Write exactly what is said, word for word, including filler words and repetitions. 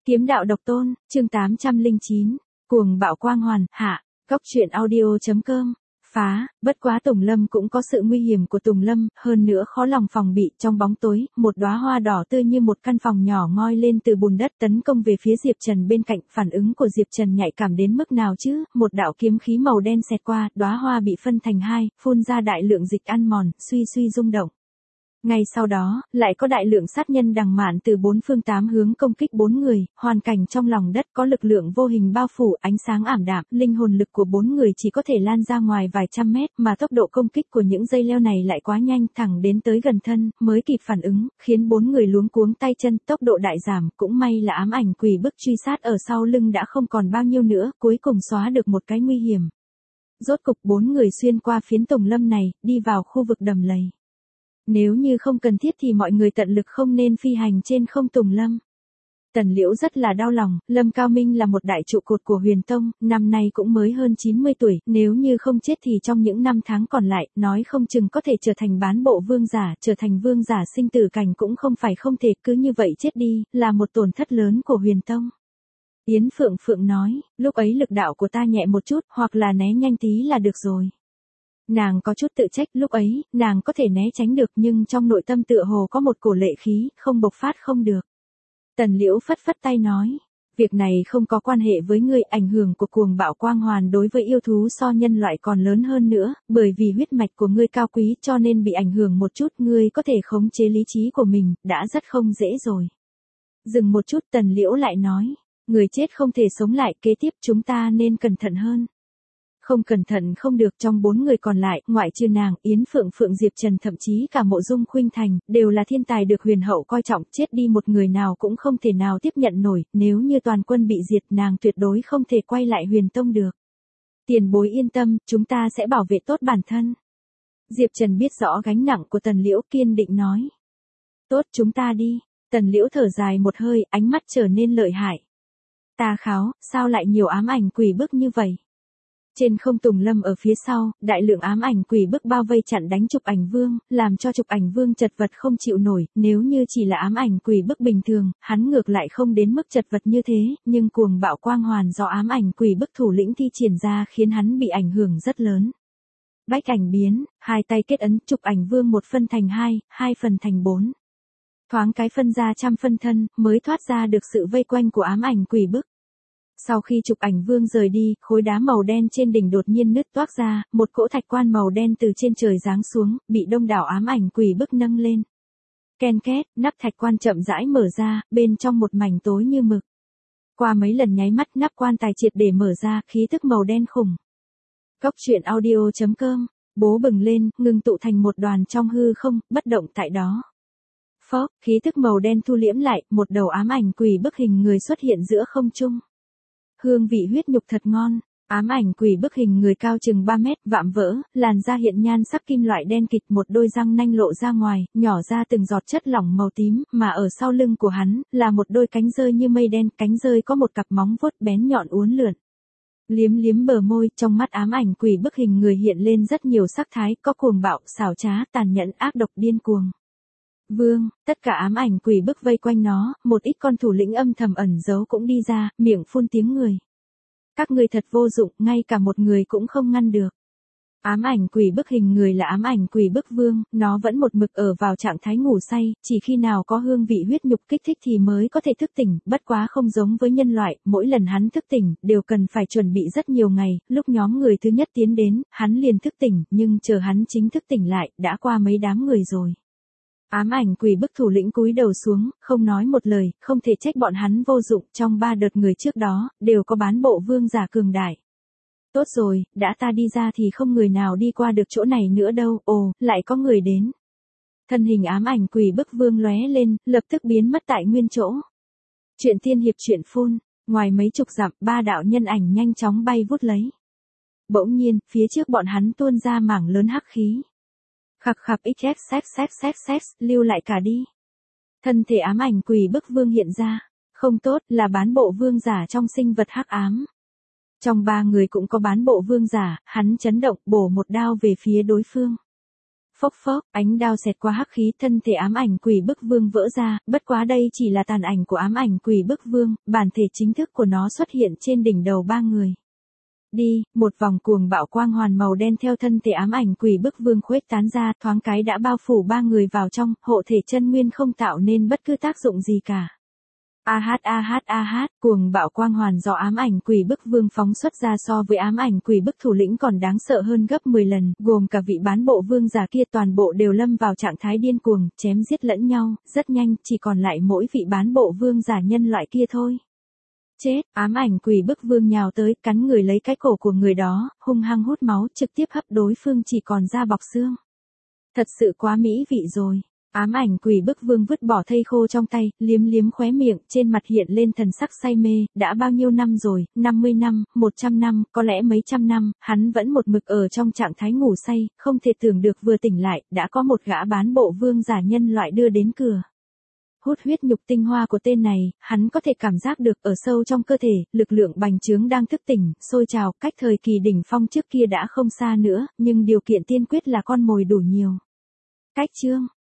Kiếm đạo độc tôn, chương tám trăm lẻ chín, cuồng bạo quang hoàn, hạ, góc truyện audio.com, phá, bất quá Tùng Lâm cũng có sự nguy hiểm của Tùng Lâm, hơn nữa khó lòng phòng bị, trong bóng tối, một đóa hoa đỏ tươi như một căn phòng nhỏ ngoi lên từ bùn đất tấn công về phía Diệp Trần bên cạnh, phản ứng của Diệp Trần nhạy cảm đến mức nào chứ, một đạo kiếm khí màu đen xẹt qua, đóa hoa bị phân thành hai, phun ra đại lượng dịch ăn mòn, suy suy rung động. Ngay sau đó, lại có đại lượng sát nhân đằng mạn từ bốn phương tám hướng công kích bốn người, hoàn cảnh trong lòng đất có lực lượng vô hình bao phủ, ánh sáng ảm đạm, linh hồn lực của bốn người chỉ có thể lan ra ngoài vài trăm mét, mà tốc độ công kích của những dây leo này lại quá nhanh, thẳng đến tới gần thân, mới kịp phản ứng, khiến bốn người luống cuống tay chân, tốc độ đại giảm, cũng may là ám ảnh quỷ bức truy sát ở sau lưng đã không còn bao nhiêu nữa, cuối cùng xóa được một cái nguy hiểm. Rốt cục bốn người xuyên qua phiến Tùng Lâm này, đi vào khu vực đầm lầy. Nếu như không cần thiết thì mọi người tận lực không nên phi hành trên không Tùng Lâm. Tần Liễu rất là đau lòng, Lâm Cao Minh là một đại trụ cột của Huyền Tông, năm nay cũng mới hơn chín mươi tuổi, nếu như không chết thì trong những năm tháng còn lại, nói không chừng có thể trở thành bán bộ vương giả, trở thành vương giả sinh tử cảnh cũng không phải không thể, cứ như vậy chết đi, là một tổn thất lớn của Huyền Tông. Yến Phượng Phượng nói, lúc ấy lực đạo của ta nhẹ một chút, hoặc là né nhanh tí là được rồi. Nàng có chút tự trách, lúc ấy, nàng có thể né tránh được nhưng trong nội tâm tựa hồ có một cổ lệ khí, không bộc phát không được. Tần Liễu phất phất tay nói, việc này không có quan hệ với ngươi, ảnh hưởng của cuồng bạo quang hoàn đối với yêu thú so nhân loại còn lớn hơn nữa, bởi vì huyết mạch của ngươi cao quý cho nên bị ảnh hưởng một chút, ngươi có thể khống chế lý trí của mình, đã rất không dễ rồi. Dừng một chút, Tần Liễu lại nói, người chết không thể sống lại, kế tiếp chúng ta nên cẩn thận hơn. Không cẩn thận không được, trong bốn người còn lại, ngoại trừ nàng, Yến Phượng Phượng, Diệp Trần thậm chí cả Mộ Dung Khuynh Thành, đều là thiên tài được huyền hậu coi trọng, chết đi một người nào cũng không thể nào tiếp nhận nổi, nếu như toàn quân bị diệt nàng tuyệt đối không thể quay lại Huyền Tông được. Tiền bối yên tâm, chúng ta sẽ bảo vệ tốt bản thân. Diệp Trần biết rõ gánh nặng của Tần Liễu, kiên định nói. Tốt, chúng ta đi. Tần Liễu thở dài một hơi, ánh mắt trở nên lợi hại. Ta kháo, sao lại nhiều ám ảnh quỷ bức như vậy? Trên không Tùng Lâm ở phía sau, đại lượng ám ảnh quỷ bức bao vây chặn đánh Chụp Ảnh Vương, làm cho Chụp Ảnh Vương chật vật không chịu nổi, nếu như chỉ là ám ảnh quỷ bức bình thường, hắn ngược lại không đến mức chật vật như thế, nhưng cuồng bạo quang hoàn do ám ảnh quỷ bức thủ lĩnh thi triển ra khiến hắn bị ảnh hưởng rất lớn. Bách ảnh biến, hai tay kết ấn, Chụp Ảnh Vương một phân thành hai, hai phần thành bốn. Thoáng cái phân ra trăm phân thân, mới thoát ra được sự vây quanh của ám ảnh quỷ bức. Sau khi Chụp Ảnh Vương rời đi, khối đá màu đen trên đỉnh đột nhiên nứt toác ra, một cỗ thạch quan màu đen từ trên trời giáng xuống, bị đông đảo ám ảnh quỷ bức nâng lên. Ken két, nắp thạch quan chậm rãi mở ra, bên trong một mảnh tối như mực. Qua mấy lần nháy mắt, nắp quan tài triệt để mở ra, khí tức màu đen khủng. Góc truyện audio.com, bố bừng lên, ngừng tụ thành một đoàn trong hư không, bất động tại đó. Phốc, khí tức màu đen thu liễm lại, một đầu ám ảnh quỷ bức hình người xuất hiện giữa không trung. Hương vị huyết nhục thật ngon, ám ảnh quỷ bức hình người cao chừng ba mét, vạm vỡ, làn da hiện nhan sắc kim loại đen kịt, một đôi răng nanh lộ ra ngoài, nhỏ ra từng giọt chất lỏng màu tím, mà ở sau lưng của hắn, là một đôi cánh rơi như mây đen, cánh rơi có một cặp móng vuốt bén nhọn uốn lượn. Liếm liếm bờ môi, trong mắt ám ảnh quỷ bức hình người hiện lên rất nhiều sắc thái, có cuồng bạo, xảo trá, tàn nhẫn, ác độc, điên cuồng. Vương, tất cả ám ảnh quỷ bức vây quanh nó, một ít con thủ lĩnh âm thầm ẩn giấu cũng đi ra, miệng phun tiếng người. Các ngươi thật vô dụng, ngay cả một người cũng không ngăn được. Ám ảnh quỷ bức hình người là ám ảnh quỷ bức vương, nó vẫn một mực ở vào trạng thái ngủ say, chỉ khi nào có hương vị huyết nhục kích thích thì mới có thể thức tỉnh, bất quá không giống với nhân loại, mỗi lần hắn thức tỉnh, đều cần phải chuẩn bị rất nhiều ngày, lúc nhóm người thứ nhất tiến đến, hắn liền thức tỉnh, nhưng chờ hắn chính thức tỉnh lại, đã qua mấy đám người rồi. Ám ảnh quỷ bức thủ lĩnh cúi đầu xuống, không nói một lời, không thể trách bọn hắn vô dụng, trong ba đợt người trước đó, đều có bán bộ vương giả cường đại. Tốt rồi, đã ta đi ra thì không người nào đi qua được chỗ này nữa đâu, ồ, lại có người đến. Thân hình ám ảnh quỷ bức vương lóe lên, lập tức biến mất tại nguyên chỗ. Chuyện tiên hiệp truyện phun, ngoài mấy chục dặm, ba đạo nhân ảnh nhanh chóng bay vút lấy. Bỗng nhiên, phía trước bọn hắn tuôn ra mảng lớn hắc khí. Khặc khặc xx xx xx xx, lưu lại cả đi. Thân thể ám ảnh quỷ bức vương hiện ra, không tốt, là bán bộ vương giả trong sinh vật hắc ám. Trong ba người cũng có bán bộ vương giả, hắn chấn động, bổ một đao về phía đối phương. Phốc phốc, ánh đao xẹt qua hắc khí, thân thể ám ảnh quỷ bức vương vỡ ra, bất quá đây chỉ là tàn ảnh của ám ảnh quỷ bức vương, bản thể chính thức của nó xuất hiện trên đỉnh đầu ba người. Đi, một vòng cuồng bạo quang hoàn màu đen theo thân thể ám ảnh quỷ bức vương khuếch tán ra, thoáng cái đã bao phủ ba người vào trong, hộ thể chân nguyên không tạo nên bất cứ tác dụng gì cả. A hát a hát a hát, cuồng bạo quang hoàn do ám ảnh quỷ bức vương phóng xuất ra so với ám ảnh quỷ bức thủ lĩnh còn đáng sợ hơn gấp mười lần, gồm cả vị bán bộ vương giả kia toàn bộ đều lâm vào trạng thái điên cuồng, chém giết lẫn nhau, rất nhanh, chỉ còn lại mỗi vị bán bộ vương giả nhân loại kia thôi. Chết, ám ảnh quỷ bức vương nhào tới, cắn người lấy cái cổ của người đó, hung hăng hút máu, trực tiếp hấp đối phương chỉ còn da bọc xương. Thật sự quá mỹ vị rồi. Ám ảnh quỷ bức vương vứt bỏ thây khô trong tay, liếm liếm khóe miệng, trên mặt hiện lên thần sắc say mê, đã bao nhiêu năm rồi, năm mươi năm, một trăm năm, có lẽ mấy trăm năm, hắn vẫn một mực ở trong trạng thái ngủ say, không thể tưởng được vừa tỉnh lại, đã có một gã bán bộ vương giả nhân loại đưa đến cửa. Hút huyết nhục tinh hoa của tên này, hắn có thể cảm giác được ở sâu trong cơ thể, lực lượng bành trướng đang thức tỉnh, sôi trào, cách thời kỳ đỉnh phong trước kia đã không xa nữa, nhưng điều kiện tiên quyết là con mồi đủ nhiều. Cách chương